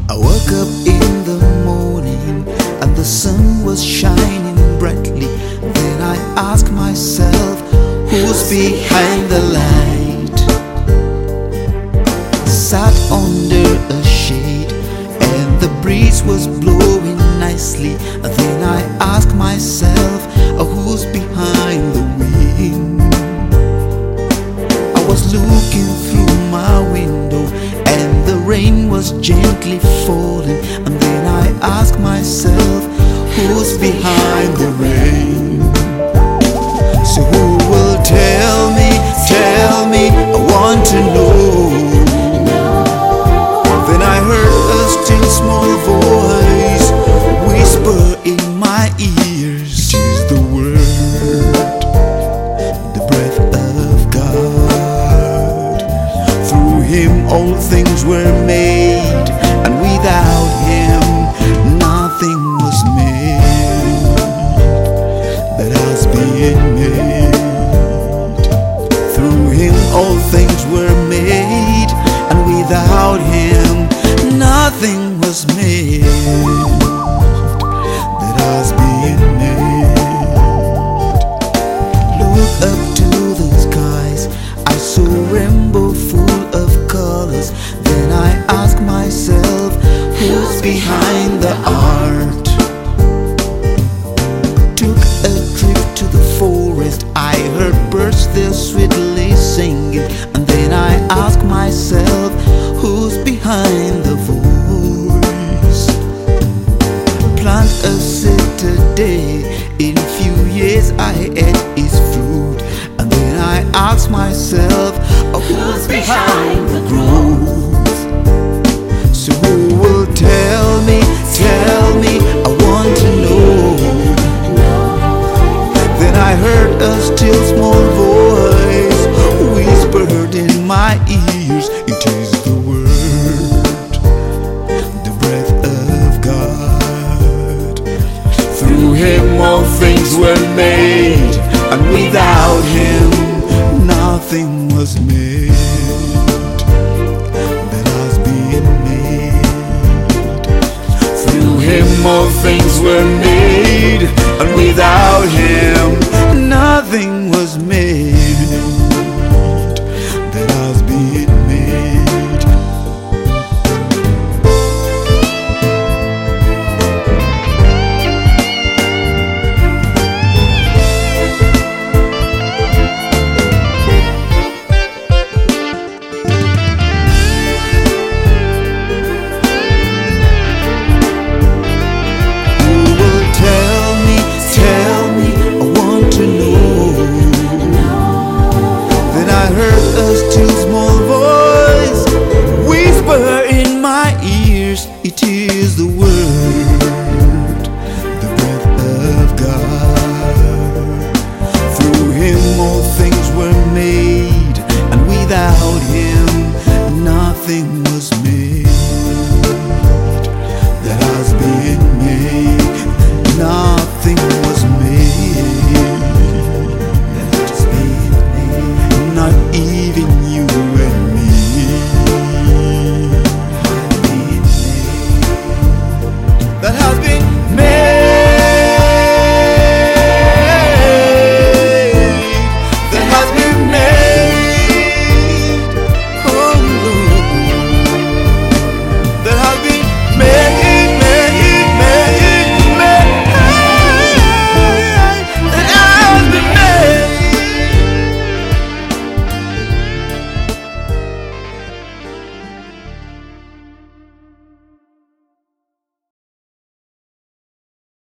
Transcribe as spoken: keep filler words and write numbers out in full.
I woke up in the morning and the sun was shining brightly. Then I asked myself, who's behind the light? Sat under a shade and the breeze was blowing nicely. Then I asked myself, who's behind the wind? I was looking through my window and the rain was gently falling. And then I asked myself, who's behind the rain? So who will tell me, tell me, I want to know. Then I heard a still small voice whisper in my ears, it is the word, the breath of God. Through Him all things were made, and without Him nothing was made that has been made. Through Him all things were made, and without Him nothing was made that has been made. Look up to the skies, I saw a rainbow full of colors. Then I asked myself, who's behind the art? Took a trip to the forest, I heard birds there sweetly singing. And then I asked myself, who's behind the voice? Plant a seed today, in few years I ate its fruit. And then I asked myself, who's behind the growth? So who will tell me, tell me, I want to know. Then I heard a still small voice whispered in my ears, it is the word, the breath of God. Through Him all things were made, and without Him nothing was made that has been made. Through Him all things were made, and without Him nothing was made.